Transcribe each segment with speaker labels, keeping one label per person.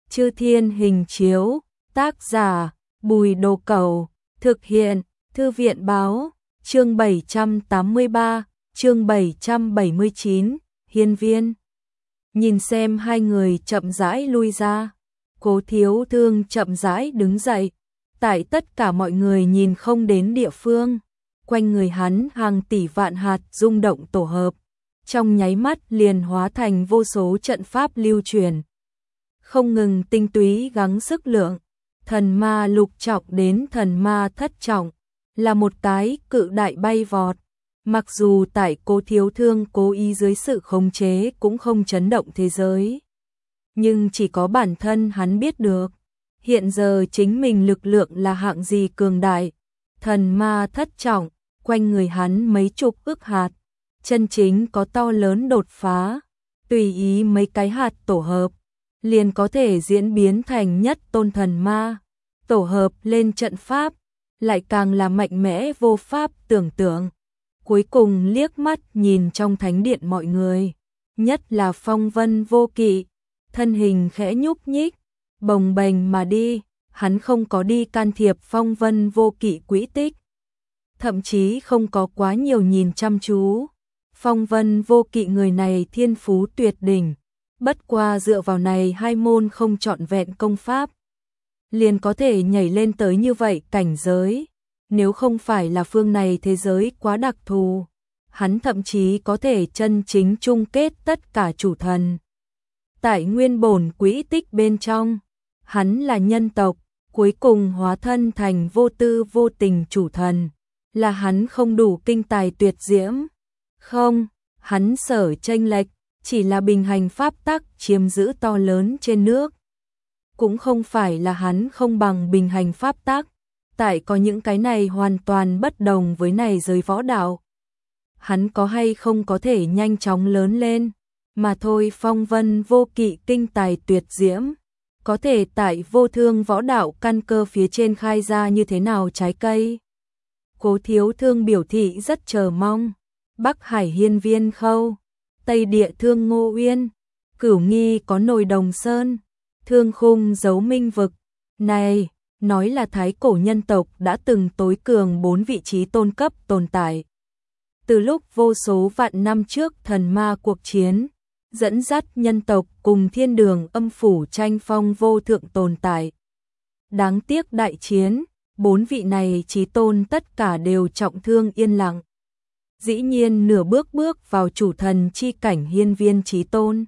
Speaker 1: Chư Thiên Hình Chiếu, tác giả Bùi Đồ Cẩu, thực hiện Thư viện Báo, chương 783, chương 779, Hiên Viên. Nhìn xem hai người chậm rãi lui ra, Cố Thiếu Thương chậm rãi đứng dậy, tại tất cả mọi người nhìn không đến địa phương, quanh người hắn hàng tỷ vạn hạt rung động tổ hợp, trong nháy mắt liền hóa thành vô số trận pháp lưu truyền. Không ngừng tinh túy gắng sức lượng, thần ma lục trọng đến thần ma thất trọng, là một cái cự đại bay vọt. Mặc dù tại Cố Thiếu Thương cố ý dưới sự khống chế cũng không chấn động thế giới, nhưng chỉ có bản thân hắn biết được, hiện giờ chính mình lực lượng là hạng gì cường đại. Thần ma thất trọng, quanh người hắn mấy chục ức hạt, chân chính có to lớn đột phá, tùy ý mấy cái hạt tổ hợp, liền có thể diễn biến thành nhất tôn thần ma, tổ hợp lên trận pháp, lại càng là mạnh mẽ vô pháp tưởng tượng. Cuối cùng liếc mắt nhìn trong thánh điện mọi người, nhất là Phong Vân Vô Kỵ, thân hình khẽ nhúc nhích, bồng bềnh mà đi, hắn không có đi can thiệp Phong Vân Vô Kỵ quỹ tích, thậm chí không có quá nhiều nhìn chăm chú. Phong Vân Vô Kỵ người này thiên phú tuyệt đỉnh, bất qua dựa vào này hai môn không trọn vẹn công pháp, liền có thể nhảy lên tới như vậy cảnh giới. Nếu không phải là phương này thế giới quá đặc thù, hắn thậm chí có thể chân chính chung kết tất cả chủ thần. Tại nguyên bổn quỹ tích bên trong, hắn là nhân tộc, cuối cùng hóa thân thành vô tư vô tình chủ thần, là hắn không đủ kinh tài tuyệt diễm. Không, hắn sở chênh lệch, chỉ là bình hành pháp tắc chiếm giữ to lớn trên nước. Cũng không phải là hắn không bằng bình hành pháp tắc, tại có những cái này hoàn toàn bất đồng với này giới võ đạo. Hắn có hay không có thể nhanh chóng lớn lên, mà thôi. Phong Vân Vô Kỵ kinh tài tuyệt diễm, có thể tại vô thương võ đạo căn cơ phía trên khai ra như thế nào trái cây. Cố Thiếu Thương biểu thị rất chờ mong. Bắc Hải Hiên Viên Khâu, Tây Địa Thương Ngô Uyên, Cửu Nghi có Nồi Đồng Sơn, Thương Khung giấu Minh Vực. Này, nói là thái cổ nhân tộc đã từng tối cường 4 vị trí tôn cấp tồn tại. Từ lúc vô số vạn năm trước thần ma cuộc chiến, dẫn dắt nhân tộc cùng thiên đường âm phủ tranh phong vô thượng tồn tại. Đáng tiếc đại chiến, 4 vị này chí tôn tất cả đều trọng thương yên lặng. Dĩ nhiên nửa bước vào chủ thần chi cảnh hiên viên chí tôn,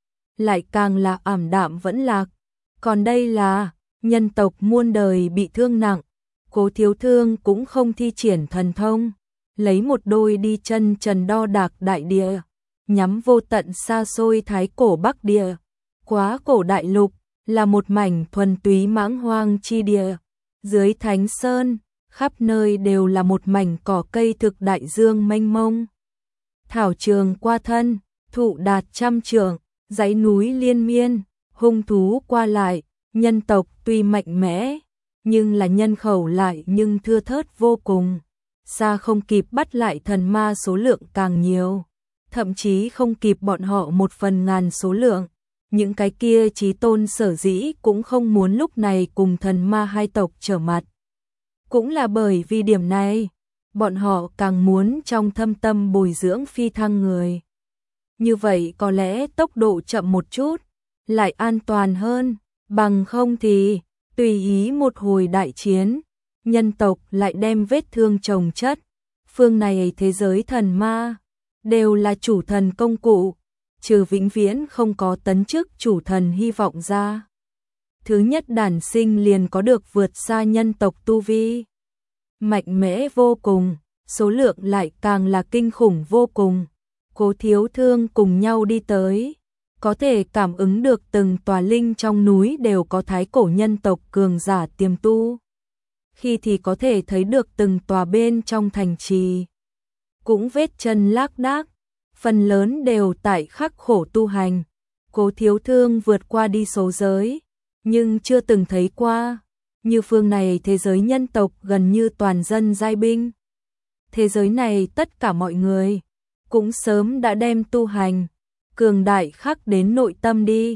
Speaker 1: lại càng là ảm đạm vẫn lạc. Còn đây là nhân tộc muôn đời bị thương nặng, Cố Thiếu Thương cũng không thi triển thần thông, lấy một đôi đi chân trần đo đạc đại địa, nhắm vô tận xa xôi thái cổ Bắc Địa. Quá cổ đại lục là một mảnh thuần túy mãng hoang chi địa, dưới Thánh Sơn, khắp nơi đều là một mảnh cỏ cây thực đại dương mênh mông. Thảo trường qua thân, thụ đạt trăm trượng, dãy núi liên miên, hung thú qua lại. Nhân tộc tuy mạnh mẽ, nhưng là nhân khẩu lại nhưng thưa thớt vô cùng, xa không kịp bắt lại thần ma số lượng càng nhiều, thậm chí không kịp bọn họ 1/1000 số lượng. Những cái kia chí tôn sở dĩ cũng không muốn lúc này cùng thần ma hai tộc trở mặt. Cũng là bởi vì điểm này, bọn họ càng muốn trong thâm tâm bồi dưỡng phi thăng người. Như vậy có lẽ tốc độ chậm một chút, lại an toàn hơn. Bằng không thì, tùy ý một hồi đại chiến, nhân tộc lại đem vết thương chồng chất. Phương này thế giới thần ma, đều là chủ thần công cụ, trừ vĩnh viễn không có tấn chức chủ thần hy vọng ra. Thứ nhất đản sinh liền có được vượt xa nhân tộc tu vi. Mạnh mẽ vô cùng, số lượng lại càng là kinh khủng vô cùng. Cố Thiếu Thương cùng nhau đi tới, có thể cảm ứng được từng tòa linh trong núi đều có thái cổ nhân tộc cường giả tiềm tu. Khi thì có thể thấy được từng tòa bên trong thành trì, cũng vết chân lác đác, phần lớn đều tại khắc khổ tu hành. Cố Thiếu Thương vượt qua đi số giới, nhưng chưa từng thấy qua. Như phương này thế giới nhân tộc gần như toàn dân giai binh. Thế giới này tất cả mọi người cũng sớm đã đem tu hành cường đại khắc đến nội tâm đi,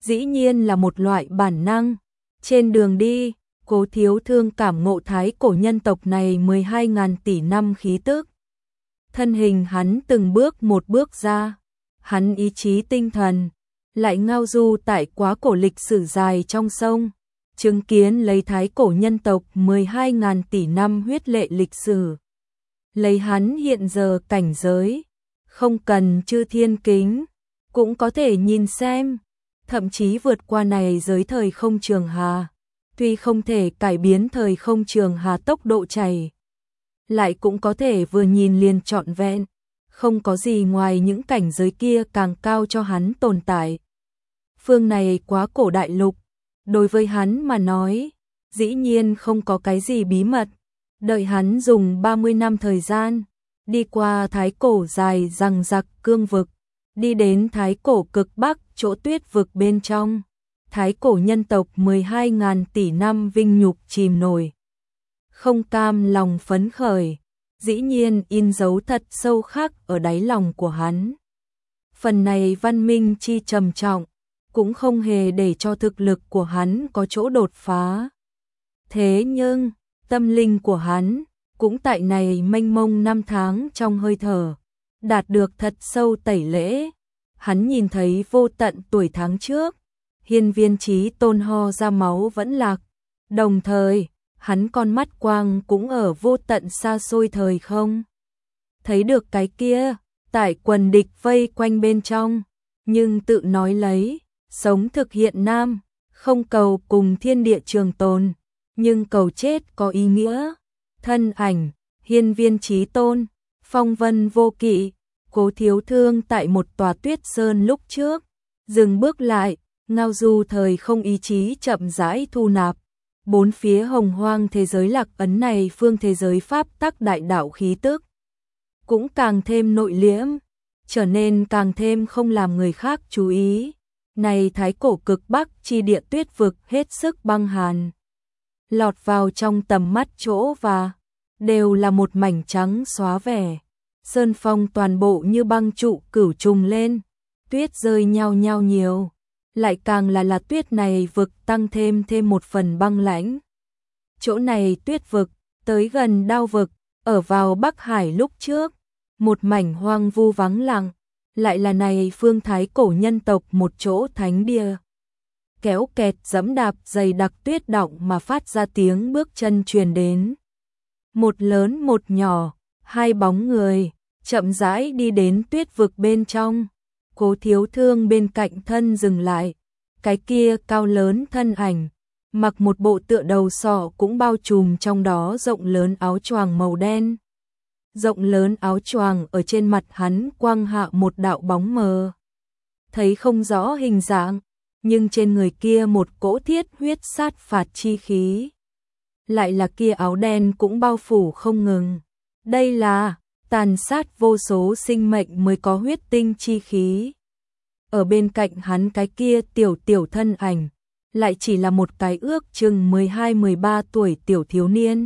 Speaker 1: dĩ nhiên là một loại bản năng. Trên đường đi, Cố Thiếu Thương cảm ngộ thái cổ nhân tộc này 12.000 tỷ năm khí tức. Thân hình hắn từng bước một bước ra, hắn ý chí tinh thần, lại ngao du tại quá cổ lịch sử dài trong sông, chứng kiến lấy thái cổ nhân tộc 12.000 tỷ năm huyết lệ lịch sử. Lấy hắn hiện giờ cảnh giới, không cần chư thiên kính, cũng có thể nhìn xem, thậm chí vượt qua này giới thời không trường hà. Tuy không thể cải biến thời không trường hà tốc độ chảy, lại cũng có thể vừa nhìn liền trọn vẹn, không có gì ngoài những cảnh giới kia càng cao cho hắn tồn tại. Phương này quá cổ đại lục, đối với hắn mà nói, dĩ nhiên không có cái gì bí mật. Đợi hắn dùng 30 năm thời gian, đi qua thái cổ dài rằng rặc cương vực, đi đến thái cổ cực bắc chỗ tuyết vực bên trong. Thái cổ nhân tộc 12.000 tỷ năm vinh nhục chìm nổi. Không cam lòng phấn khởi, dĩ nhiên in dấu thật sâu khắc ở đáy lòng của hắn. Phần này văn minh chi trầm trọng, cũng không hề để cho thực lực của hắn có chỗ đột phá. Thế nhưng, tâm linh của hắn, cũng tại này mênh mông năm tháng trong hơi thở, đạt được thật sâu tẩy lễ. Hắn nhìn thấy vô tận tuổi tháng trước, Hiên Viên Chí Tôn ho ra máu vẫn lạc, đồng thời, hắn con mắt quang cũng ở vô tận xa xôi thời không. Thấy được cái kia, tại quần địch vây quanh bên trong, nhưng tự nói lấy, sống thực hiện nam, không cầu cùng thiên địa trường tồn, nhưng cầu chết có ý nghĩa. Thân ảnh, Hiên Viên Chí Tôn, phong vân vô kỵ, Cố Thiếu Thương tại một tòa tuyết sơn lúc trước, dừng bước lại, ngao du thời không ý chí chậm rãi thu nạp. Bốn phía hồng hoang thế giới lạc ấn này phương thế giới pháp tắc đại đạo khí tức, cũng càng thêm nội liễm, trở nên càng thêm không làm người khác chú ý. Này thái cổ cực bắc chi địa tuyết vực hết sức băng hàn, lọt vào trong tầm mắt chỗ và đều là một mảnh trắng xóa vẻ. Sơn phong toàn bộ như băng trụ cửu trùng lên, tuyết rơi nhao nhao nhiều, lại càng là tuyết này vực tăng thêm một phần băng lãnh. Chỗ này tuyết vực, tới gần Đao vực, ở vào Bắc Hải lúc trước, một mảnh hoang vu vắng lặng, lại là này phương thái cổ nhân tộc một chỗ thánh địa. Kéo kẹt dẫm đạp dày đặc tuyết đọng mà phát ra tiếng bước chân truyền đến. Một lớn một nhỏ, hai bóng người, chậm rãi đi đến tuyết vực bên trong. Cố Thiếu Thương bên cạnh thân dừng lại, cái kia cao lớn thân ảnh, mặc một bộ tựa đầu sọ cũng bao trùm trong đó rộng lớn áo choàng màu đen. Rộng lớn áo choàng ở trên mặt hắn quang hạ một đạo bóng mờ. Thấy không rõ hình dạng, nhưng trên người kia một cỗ thiết huyết sát phạt chi khí. Lại là kia áo đen cũng bao phủ không ngừng. Đây là tàn sát vô số sinh mệnh mới có huyết tinh chi khí. Ở bên cạnh hắn cái kia tiểu thân ảnh, lại chỉ là một cái ước chừng 12-13 tuổi tiểu thiếu niên.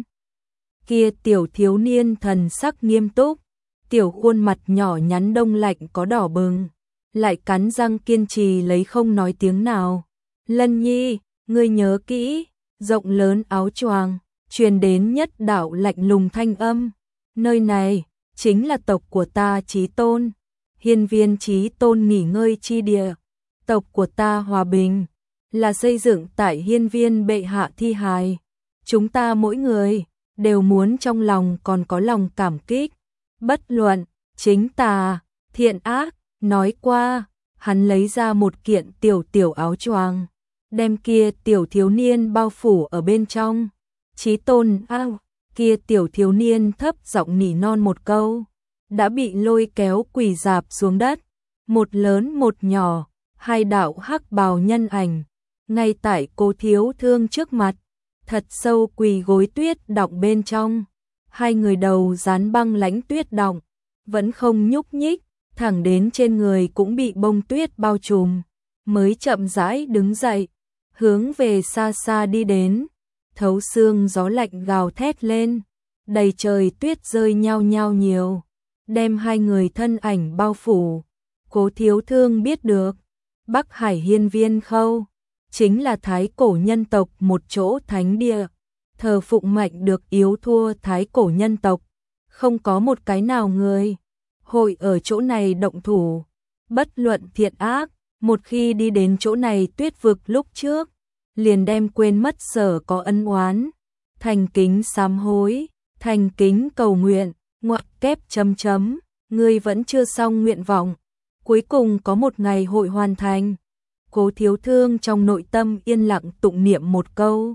Speaker 1: Kia tiểu thiếu niên thần sắc nghiêm túc, tiểu khuôn mặt nhỏ nhắn đông lạnh có đỏ bừng, lại cắn răng kiên trì lấy không nói tiếng nào. Lân Nhi, ngươi nhớ kỹ, rộng lớn áo choàng, truyền đến nhất đạo lạnh lùng thanh âm. Nơi này, chính là tộc của ta Chí Tôn. Hiên Viên Chí Tôn nghỉ ngơi chi địa. Tộc của ta hòa bình, là xây dựng tại hiên viên bệ hạ thi hài. Chúng ta mỗi người, đều muốn trong lòng còn có lòng cảm kích. Bất luận, chính tà, thiện ác, nói qua, hắn lấy ra một kiện tiểu áo choàng, đem kia tiểu thiếu niên bao phủ ở bên trong. Chí Tôn kia tiểu thiếu niên thấp giọng nỉ non một câu, đã bị lôi kéo quỳ rạp xuống đất. Một lớn một nhỏ, hai đạo hắc bào nhân ảnh, ngay tại Cố Thiếu Thương trước mặt, thật sâu quỳ gối tuyết đọng bên trong. Hai người đầu dán băng lãnh tuyết đọng, vẫn không nhúc nhích, thẳng đến trên người cũng bị bông tuyết bao trùm, mới chậm rãi đứng dậy, hướng về xa xa đi đến. Thấu xương gió lạnh gào thét lên, đầy trời tuyết rơi nhao nhao nhiều, đem hai người thân ảnh bao phủ. Cố Thiếu Thương biết được, Bắc Hải Hiên Viên Khâu chính là thái cổ nhân tộc một chỗ thánh địa, thờ phụng mạnh được yếu thua thái cổ nhân tộc, không có một cái nào người hội ở chỗ này động thủ, bất luận thiện ác, một khi đi đến chỗ này tuyết vực lúc trước, liền đem quên mất sở có ân oán, thành kính sám hối, thành kính cầu nguyện, ngoặc kép chấm chấm, ngươi vẫn chưa xong nguyện vọng, cuối cùng có một ngày hội hoàn thành. Cố Thiếu Thương trong nội tâm yên lặng tụng niệm một câu,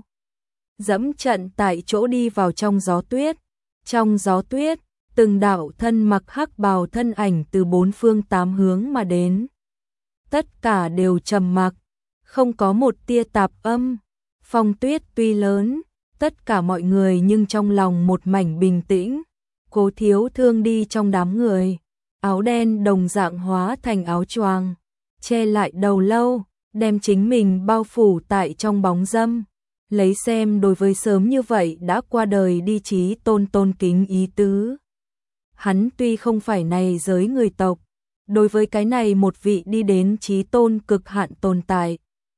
Speaker 1: dẫm trận tại chỗ đi vào trong gió tuyết. Trong gió tuyết, từng đạo thân mặc hắc bào thân ảnh từ bốn phương tám hướng mà đến. Tất cả đều trầm mặc, không có một tia tạp âm. Phong tuyết tuy lớn, tất cả mọi người nhưng trong lòng một mảnh bình tĩnh. Cố Thiếu Thương đi trong đám người, áo đen đồng dạng hóa thành áo choàng, che lại đầu lâu, đem chính mình bao phủ tại trong bóng râm. Lấy xem đối với sớm như vậy đã qua đời đi Chí Tôn tôn kính ý tứ. Hắn tuy không phải này giới người tộc, đối với cái này một vị đi đến Chí Tôn cực hạn tồn tại,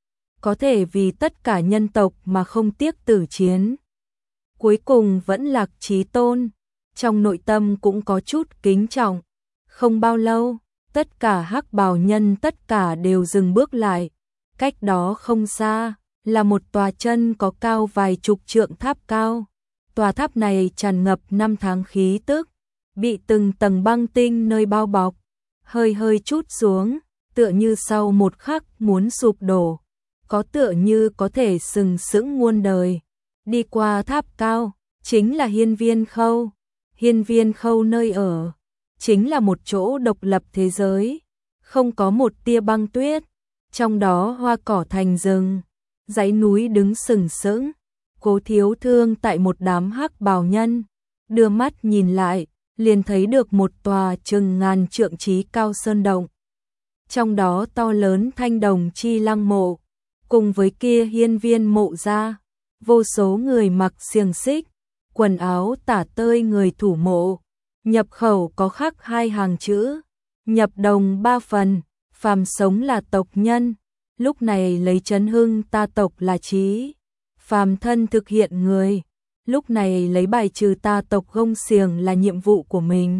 Speaker 1: có thể vì tất cả nhân tộc mà không tiếc tử chiến. Cuối cùng vẫn lạc Chí Tôn, trong nội tâm cũng có chút kính trọng. Không bao lâu, tất cả hắc bào nhân tất cả đều dừng bước lại. Cách đó không xa là một tòa chân có cao vài chục trượng tháp cao. Tòa tháp này tràn ngập năm tháng khí tức, bị từng tầng băng tinh nơi bao bọc, hơi hơi chút xuống, tựa như sau một khắc muốn sụp đổ, có tựa như có thể sừng sững muôn đời. Đi qua tháp cao, chính là Hiên Viên Khâu. Hiên Viên Khâu nơi ở, chính là một chỗ độc lập thế giới, không có một tia băng tuyết, trong đó hoa cỏ thành rừng, dãy núi đứng sừng sững. Cố Thiếu Thương tại một đám hắc bào nhân, đưa mắt nhìn lại, liền thấy được một tòa chừng ngàn trượng chí cao sơn động. Trong đó to lớn thanh đồng chi lăng mộ, cùng với kia hiên viên mộ ra, vô số người mặc xiềng xích, quần áo tả tơi người thủ mộ, nhập khẩu có khắc hai hàng chữ, nhập đồng 3 phần, phàm sống là tộc nhân, lúc này lấy chấn hưng ta tộc là chí, phàm thân thực hiện người, lúc này lấy bài trừ ta tộc gông xiềng là nhiệm vụ của mình.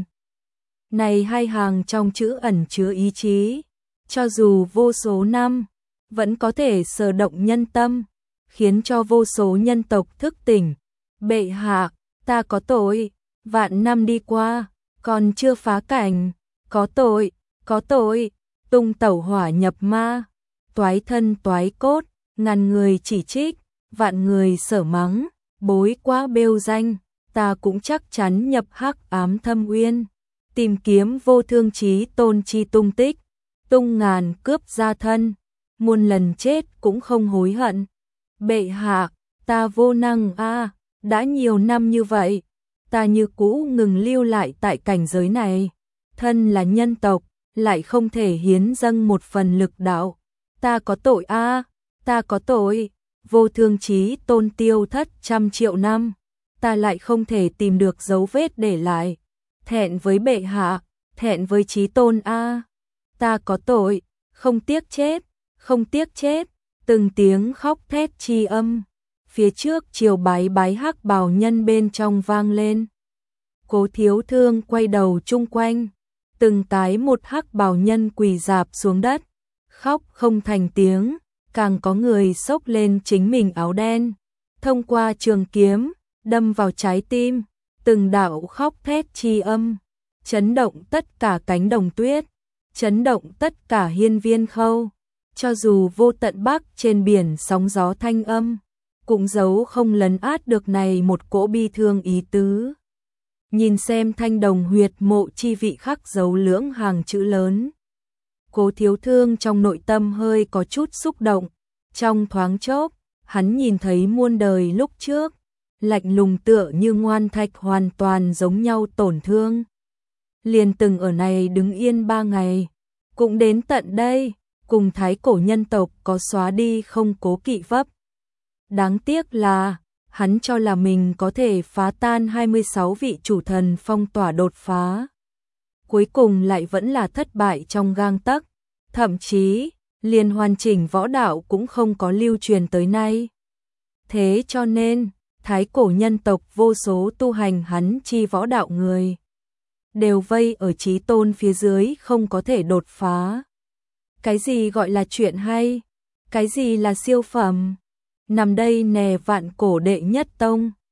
Speaker 1: Này hai hàng trong chữ ẩn chứa ý chí, cho dù vô số năm, vẫn có thể sờ động nhân tâm, khiến cho vô số nhân tộc thức tỉnh. Bệ hạ, ta có tội, vạn năm đi qua, còn chưa phá cảnh, có tội, tung tẩu hỏa nhập ma, toái thân toái cốt, ngàn người chỉ trích, vạn người sở mắng, bối quá bêu danh, ta cũng chắc chắn nhập hắc ám thâm uyên, tìm kiếm vô thương chí tôn chi tung tích, tung ngàn cướp gia thân, muôn lần chết cũng không hối hận. Bệ hạ, ta vô năng a, đã nhiều năm như vậy, ta như cũ ngừng lưu lại tại cảnh giới này, thân là nhân tộc, lại không thể hiến dâng một phần lực đạo, ta có tội a, ta có tội, vô thương chí tôn tiêu thất trăm triệu năm, ta lại không thể tìm được dấu vết để lại, thẹn với bệ hạ, thẹn với chí tôn a, ta có tội, không tiếc chết, không tiếc chết, từng tiếng khóc thét chi âm, phía trước chiều bái bái hắc bào nhân bên trong vang lên. Cố Thiếu Thương quay đầu chung quanh, từng cái một hắc bào nhân quỳ rạp xuống đất, khóc không thành tiếng, càng có người xốc lên chính mình áo đen, thông qua trường kiếm, đâm vào trái tim, từng đạo khóc thét chi âm, chấn động tất cả cánh đồng tuyết, chấn động tất cả Hiên Viên Khâu, cho dù vô tận bắc trên biển sóng gió thanh âm, cũng giấu không lấn át được này một cỗ bi thương ý tứ. Nhìn xem thanh đồng huyệt mộ chi vị khắc dấu lưỡng hàng chữ lớn, Cố Thiếu Thương trong nội tâm hơi có chút xúc động, trong thoáng chốc, hắn nhìn thấy muôn đời lúc trước, lạnh lùng tựa như ngoan thạch hoàn toàn giống nhau tổn thương. Liền từng ở này đứng yên 3 ngày, cũng đến tận đây, cùng thái cổ nhân tộc có xóa đi không cố kỵ vấp. Đáng tiếc là, hắn cho là mình có thể phá tan 26 vị chủ thần phong tỏa đột phá. Cuối cùng lại vẫn là thất bại trong gang tấc, thậm chí liền hoàn chỉnh võ đạo cũng không có lưu truyền tới nay. Thế cho nên, thái cổ nhân tộc vô số tu hành hắn chi võ đạo người đều vây ở chí tôn phía dưới không có thể đột phá. Cái gì gọi là chuyện hay? Cái gì là siêu phẩm? Nằm đây nè vạn cổ đệ nhất tông.